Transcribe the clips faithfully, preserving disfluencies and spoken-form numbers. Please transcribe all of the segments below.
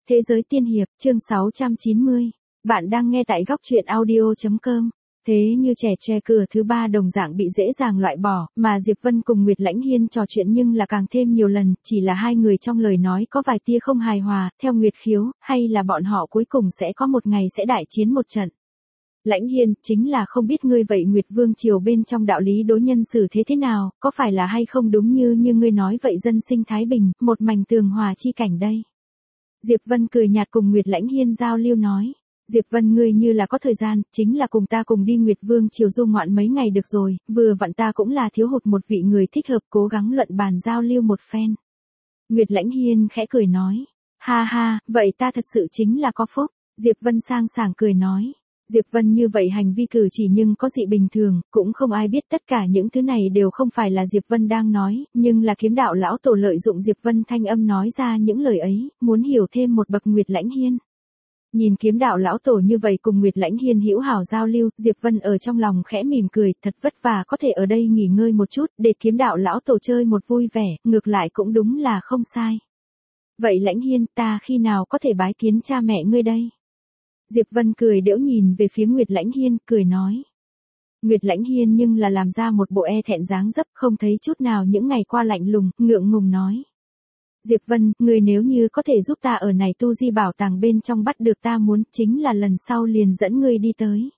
Thế giới tiên hiệp, chương sáu trăm chín mươi. Bạn đang nghe tại góc truyện audio chấm com. Thế như trẻ tre cửa thứ ba đồng dạng bị dễ dàng loại bỏ, mà Diệp Vân cùng Nguyệt Lãnh Hiên trò chuyện nhưng là càng thêm nhiều lần, chỉ là hai người trong lời nói có vài tia không hài hòa, theo Nguyệt Khiếu, hay là bọn họ cuối cùng sẽ có một ngày sẽ đại chiến một trận. Lãnh Hiên, chính là không biết ngươi vậy Nguyệt Vương triều bên trong đạo lý đối nhân xử thế thế nào, có phải là hay không đúng như như ngươi nói vậy dân sinh thái bình, một mảnh tường hòa chi cảnh đây. Diệp Vân cười nhạt cùng Nguyệt Lãnh Hiên giao lưu nói. Diệp Vân ngươi như là có thời gian, chính là cùng ta cùng đi Nguyệt Vương triều du ngoạn mấy ngày được rồi, vừa vặn ta cũng là thiếu hụt một vị người thích hợp cố gắng luận bàn giao lưu một phen. Nguyệt Lãnh Hiên khẽ cười nói. Ha ha, vậy ta thật sự chính là có phúc. Diệp Vân sang sảng cười nói. Diệp Vân như vậy hành vi cử chỉ nhưng có dị bình thường, cũng không ai biết tất cả những thứ này đều không phải là Diệp Vân đang nói, nhưng là kiếm đạo lão tổ lợi dụng Diệp Vân thanh âm nói ra những lời ấy, muốn hiểu thêm một bậc Nguyệt Lãnh Hiên. Nhìn kiếm đạo lão tổ như vậy cùng Nguyệt Lãnh Hiên hữu hảo giao lưu, Diệp Vân ở trong lòng khẽ mỉm cười, thật vất vả có thể ở đây nghỉ ngơi một chút, để kiếm đạo lão tổ chơi một vui vẻ, ngược lại cũng đúng là không sai. Vậy Lãnh Hiên, ta khi nào có thể bái kiến cha mẹ ngươi đây? Diệp Vân cười đễu nhìn về phía Nguyệt Lãnh Hiên, cười nói. Nguyệt Lãnh Hiên nhưng là làm ra một bộ e thẹn dáng dấp, không thấy chút nào những ngày qua lạnh lùng, ngượng ngùng nói. Diệp Vân, người nếu như có thể giúp ta ở này tu di bảo tàng bên trong bắt được ta muốn, chính là lần sau liền dẫn ngươi đi tới.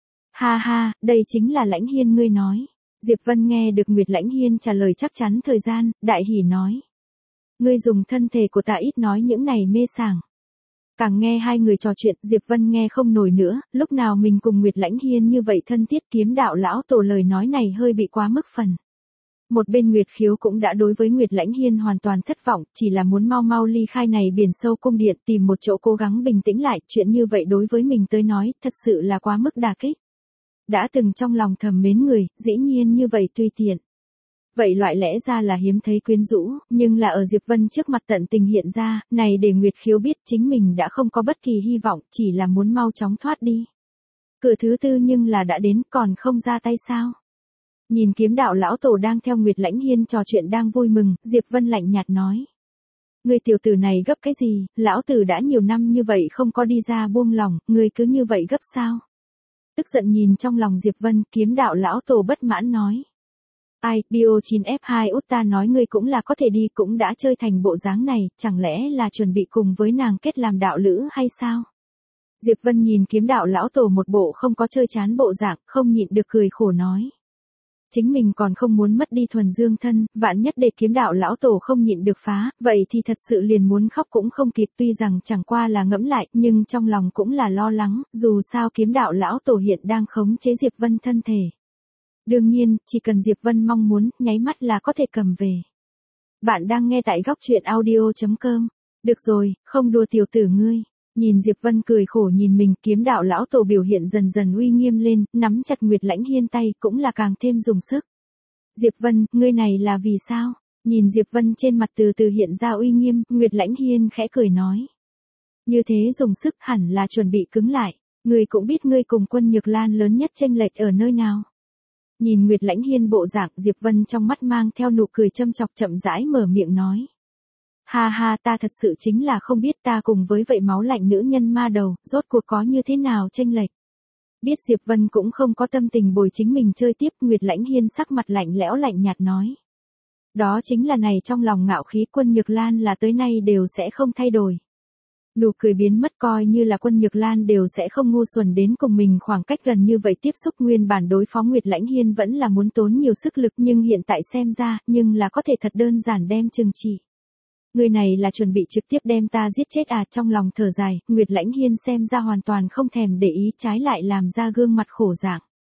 Ha ha, đây chính là Lãnh Hiên ngươi nói. Diệp Vân nghe được Nguyệt Lãnh Hiên trả lời chắc chắn thời gian, đại hỉ nói. Ngươi dùng thân thể của ta ít nói những này mê sảng. Càng nghe hai người trò chuyện, Diệp Vân nghe không nổi nữa, lúc nào mình cùng Nguyệt Lãnh Hiên như vậy thân thiết, kiếm đạo lão tổ lời nói này hơi bị quá mức phần. Một bên Nguyệt Khiếu cũng đã đối với Nguyệt Lãnh Hiên hoàn toàn thất vọng, chỉ là muốn mau mau ly khai này biển sâu cung điện, tìm một chỗ cố gắng bình tĩnh lại, chuyện như vậy đối với mình tới nói, thật sự là quá mức đả kích. Đã từng trong lòng thầm mến người, dĩ nhiên như vậy tùy tiện. Vậy loại lẽ ra là hiếm thấy quyến rũ, nhưng là ở Diệp Vân trước mặt tận tình hiện ra, này để Nguyệt Khiếu biết chính mình đã không có bất kỳ hy vọng, chỉ là muốn mau chóng thoát đi. Cửa thứ tư nhưng là đã đến, còn không ra tay sao? Nhìn kiếm đạo lão tổ đang theo Nguyệt Lãnh Hiên trò chuyện đang vui mừng, Diệp Vân lạnh nhạt nói. Người tiểu tử này gấp cái gì, lão tử đã nhiều năm như vậy không có đi ra buông lòng, người cứ như vậy gấp sao? Tức giận nhìn trong lòng Diệp Vân, kiếm đạo lão tổ bất mãn nói. Ai, Bio chín F hai út ta nói ngươi cũng là có thể đi, cũng đã chơi thành bộ dáng này, chẳng lẽ là chuẩn bị cùng với nàng kết làm đạo lữ hay sao? Diệp Vân nhìn kiếm đạo lão tổ một bộ không có chơi chán bộ dạng, không nhịn được cười khổ nói. Chính mình còn không muốn mất đi thuần dương thân, vạn nhất để kiếm đạo lão tổ không nhịn được phá, vậy thì thật sự liền muốn khóc cũng không kịp, tuy rằng chẳng qua là ngẫm lại, nhưng trong lòng cũng là lo lắng, dù sao kiếm đạo lão tổ hiện đang khống chế Diệp Vân thân thể. Đương nhiên, chỉ cần Diệp Vân mong muốn, nháy mắt là có thể cầm về. Bạn đang nghe tại góc truyện audio chấm com. Được rồi, không đùa tiểu tử ngươi. Nhìn Diệp Vân cười khổ nhìn mình, kiếm đạo lão tổ biểu hiện dần dần uy nghiêm lên, nắm chặt Nguyệt Lãnh Hiên tay cũng là càng thêm dùng sức. Diệp Vân, ngươi này là vì sao? Nhìn Diệp Vân trên mặt từ từ hiện ra uy nghiêm, Nguyệt Lãnh Hiên khẽ cười nói. Như thế dùng sức hẳn là chuẩn bị cứng lại, ngươi cũng biết ngươi cùng Quân Nhược Lan lớn nhất chênh lệch ở nơi nào. Nhìn Nguyệt Lãnh Hiên bộ dạng, Diệp Vân trong mắt mang theo nụ cười châm chọc chậm rãi mở miệng nói. Ha ha, ta thật sự chính là không biết ta cùng với vậy máu lạnh nữ nhân ma đầu, rốt cuộc có như thế nào chênh lệch. Biết Diệp Vân cũng không có tâm tình bồi chính mình chơi tiếp, Nguyệt Lãnh Hiên sắc mặt lạnh lẽo lạnh nhạt nói. Đó chính là này trong lòng ngạo khí Quân Nhược Lan là tới nay đều sẽ không thay đổi. Nụ cười biến mất, coi như là Quân Nhược Lan đều sẽ không ngu xuẩn đến cùng mình khoảng cách gần như vậy tiếp xúc. Nguyên bản đối phó Nguyệt Lãnh Hiên vẫn là muốn tốn nhiều sức lực, nhưng hiện tại xem ra, nhưng là có thể thật đơn giản đem trừng trị. Người này là chuẩn bị trực tiếp đem ta giết chết à? Trong lòng thở dài, Nguyệt Lãnh Hiên xem ra hoàn toàn không thèm để ý, trái lại làm ra gương mặt khổ dạng.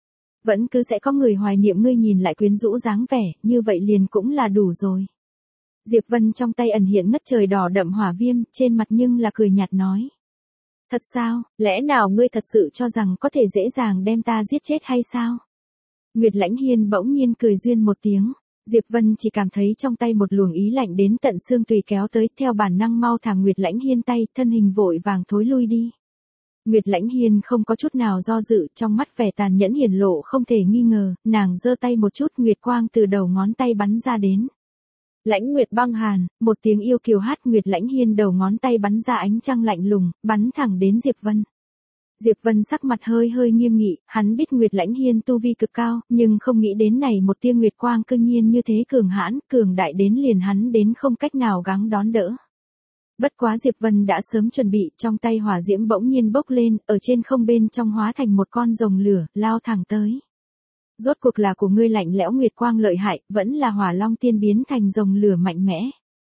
Vẫn cứ sẽ có người hoài niệm ngươi, nhìn lại quyến rũ dáng vẻ, như vậy liền cũng là đủ rồi. Diệp Vân trong tay ẩn hiện ngất trời đỏ đậm hỏa viêm, trên mặt nhưng là cười nhạt nói. Thật sao, lẽ nào ngươi thật sự cho rằng có thể dễ dàng đem ta giết chết hay sao? Nguyệt Lãnh Hiên bỗng nhiên cười duyên một tiếng. Diệp Vân chỉ cảm thấy trong tay một luồng ý lạnh đến tận xương tùy kéo tới, theo bản năng mau thả Nguyệt Lãnh Hiên tay, thân hình vội vàng thối lui đi. Nguyệt Lãnh Hiên không có chút nào do dự, trong mắt vẻ tàn nhẫn hiển lộ không thể nghi ngờ, nàng giơ tay một chút, nguyệt quang từ đầu ngón tay bắn ra đến. Lãnh Nguyệt băng hàn, một tiếng yêu kiều hát. Nguyệt Lãnh Hiên đầu ngón tay bắn ra ánh trăng lạnh lùng, bắn thẳng đến Diệp Vân. Diệp Vân sắc mặt hơi hơi nghiêm nghị, hắn biết Nguyệt Lãnh Hiên tu vi cực cao, nhưng không nghĩ đến này một tia nguyệt quang cương nhiên như thế cường hãn, cường đại đến liền hắn đến không cách nào gắng đón đỡ. Bất quá Diệp Vân đã sớm chuẩn bị, trong tay hỏa diễm bỗng nhiên bốc lên, ở trên không bên trong hóa thành một con rồng lửa, lao thẳng tới. Rốt cuộc là của ngươi lạnh lẽo nguyệt quang lợi hại, vẫn là hỏa long tiên biến thành rồng lửa mạnh mẽ.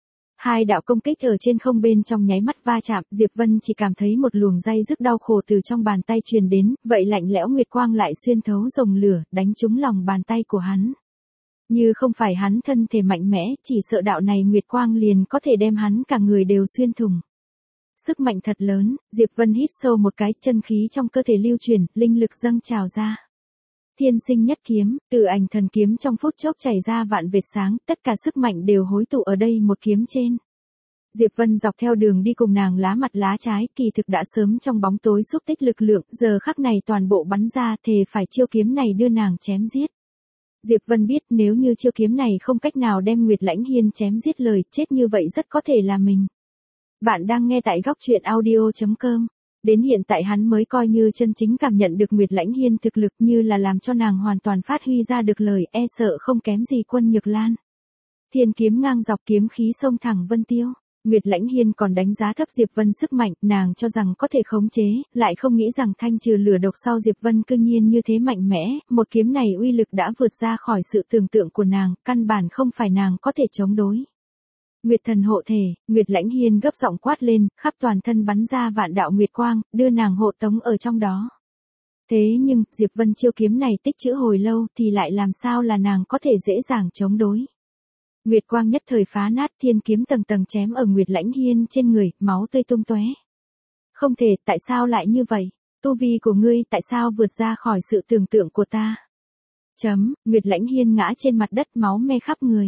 Hai đạo công kích ở trên không bên trong nháy mắt va chạm, Diệp Vân chỉ cảm thấy một luồng day dứt đau khổ từ trong bàn tay truyền đến, vậy lạnh lẽo nguyệt quang lại xuyên thấu rồng lửa, đánh trúng lòng bàn tay của hắn. Như không phải hắn thân thể mạnh mẽ, chỉ sợ đạo này nguyệt quang liền có thể đem hắn cả người đều xuyên thủng. Sức mạnh thật lớn, Diệp Vân hít sâu một cái, chân khí trong cơ thể lưu chuyển, linh lực dâng trào ra. Thiên sinh nhất kiếm, từ ảnh thần kiếm trong phút chốc chảy ra vạn vệt sáng, tất cả sức mạnh đều hối tụ ở đây một kiếm trên. Diệp Vân dọc theo đường đi cùng nàng lá mặt lá trái, kỳ thực đã sớm trong bóng tối xúc tích lực lượng, giờ khắc này toàn bộ bắn ra, thề phải chiêu kiếm này đưa nàng chém giết. Diệp Vân biết nếu như chiêu kiếm này không cách nào đem Nguyệt Lãnh Hiên chém giết lời, chết như vậy rất có thể là mình. Bạn đang nghe tại góc truyện audio chấm com. Đến hiện tại hắn mới coi như chân chính cảm nhận được Nguyệt Lãnh Hiên thực lực, như là làm cho nàng hoàn toàn phát huy ra được lời, e sợ không kém gì Quân Nhược Lan. Thiên kiếm ngang dọc, kiếm khí xông thẳng vân tiêu. Nguyệt Lãnh Hiên còn đánh giá thấp Diệp Vân sức mạnh, nàng cho rằng có thể khống chế, lại không nghĩ rằng thanh trừ lửa độc sau Diệp Vân cương nhiên như thế mạnh mẽ, một kiếm này uy lực đã vượt ra khỏi sự tưởng tượng của nàng, căn bản không phải nàng có thể chống đối. Nguyệt thần hộ thể, Nguyệt Lãnh Hiên gấp giọng quát lên, khắp toàn thân bắn ra vạn đạo nguyệt quang, đưa nàng hộ tống ở trong đó. Thế nhưng, Diệp Vân chiêu kiếm này tích trữ hồi lâu thì lại làm sao là nàng có thể dễ dàng chống đối. Nguyệt quang nhất thời phá nát, thiên kiếm tầng tầng chém ở Nguyệt Lãnh Hiên trên người, máu tươi tung tóe. Không thể, tại sao lại như vậy? Tu vi của ngươi tại sao vượt ra khỏi sự tưởng tượng của ta? Chấm, Nguyệt Lãnh Hiên ngã trên mặt đất, máu me khắp người.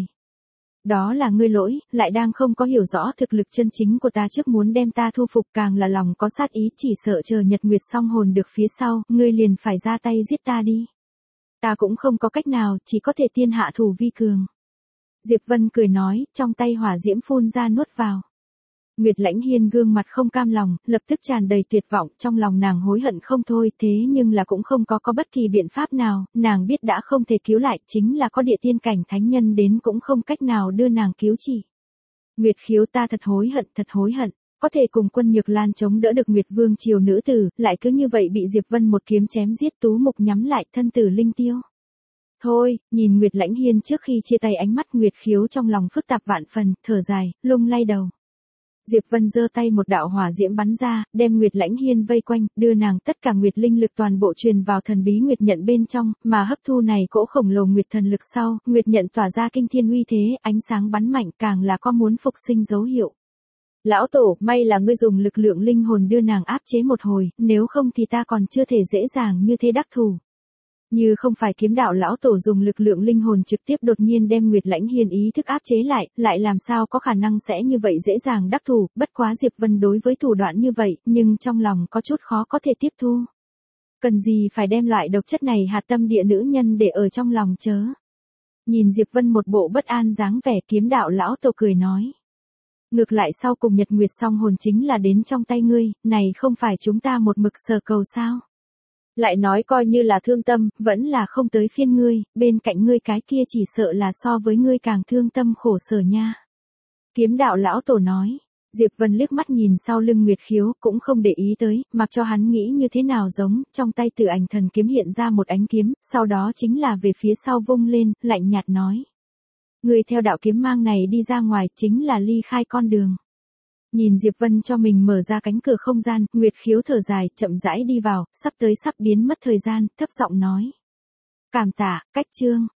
Đó là ngươi lỗi, lại đang không có hiểu rõ thực lực chân chính của ta trước muốn đem ta thu phục, càng là lòng có sát ý, chỉ sợ chờ Nhật Nguyệt song hồn được phía sau, ngươi liền phải ra tay giết ta đi. Ta cũng không có cách nào, chỉ có thể tiên hạ thủ vi cường. Diệp Vân cười nói, trong tay hỏa diễm phun ra nuốt vào. Nguyệt Lãnh Hiên gương mặt không cam lòng, lập tức tràn đầy tuyệt vọng, trong lòng nàng hối hận không thôi, thế nhưng là cũng không có có bất kỳ biện pháp nào, nàng biết đã không thể cứu lại, chính là có địa tiên cảnh thánh nhân đến cũng không cách nào đưa nàng cứu chỉ. Nguyệt Khiếu, ta thật hối hận, thật hối hận, có thể cùng Quân Nhược Lan chống đỡ được Nguyệt Vương triều nữ tử, lại cứ như vậy bị Diệp Vân một kiếm chém giết, tú mục nhắm lại, thân tử linh tiêu. Thôi, nhìn Nguyệt Lãnh Hiên trước khi chia tay, ánh mắt Nguyệt Khiếu trong lòng phức tạp vạn phần, thở dài, lung lay đầu. Diệp Vân giơ tay, một đạo hỏa diễm bắn ra, đem Nguyệt Lãnh Hiên vây quanh, đưa nàng tất cả nguyệt linh lực toàn bộ truyền vào thần bí nguyệt nhận bên trong, mà hấp thu này cỗ khổng lồ nguyệt thần lực sau, nguyệt nhận tỏa ra kinh thiên uy thế, ánh sáng bắn mạnh, càng là có muốn phục sinh dấu hiệu. Lão tổ, may là ngươi dùng lực lượng linh hồn đưa nàng áp chế một hồi, nếu không thì ta còn chưa thể dễ dàng như thế đắc thủ. Như không phải kiếm đạo lão tổ dùng lực lượng linh hồn trực tiếp đột nhiên đem Nguyệt Lãnh Hiên ý thức áp chế lại, lại làm sao có khả năng sẽ như vậy dễ dàng đắc thủ, bất quá Diệp Vân đối với thủ đoạn như vậy, nhưng trong lòng có chút khó có thể tiếp thu. Cần gì phải đem loại độc chất này hạt tâm địa nữ nhân để ở trong lòng chớ. Nhìn Diệp Vân một bộ bất an dáng vẻ, kiếm đạo lão tổ cười nói. Ngược lại sau cùng Nhật Nguyệt song hồn chính là đến trong tay ngươi, này không phải chúng ta một mực sờ cầu sao? Lại nói coi như là thương tâm, vẫn là không tới phiên ngươi, bên cạnh ngươi cái kia chỉ sợ là so với ngươi càng thương tâm khổ sở nha. Kiếm đạo lão tổ nói, Diệp Vân liếc mắt nhìn sau lưng Nguyệt Khiếu, cũng không để ý tới, mặc cho hắn nghĩ như thế nào giống, trong tay Tử Ảnh thần kiếm hiện ra một ánh kiếm, sau đó chính là về phía sau vung lên, lạnh nhạt nói. Ngươi theo đạo kiếm mang này đi ra ngoài, chính là ly khai con đường. Nhìn Diệp Vân cho mình mở ra cánh cửa không gian, Nguyệt Khiếu thở dài, chậm rãi đi vào, sắp tới sắp biến mất thời gian, thấp giọng nói. Cảm tạ, cách chương.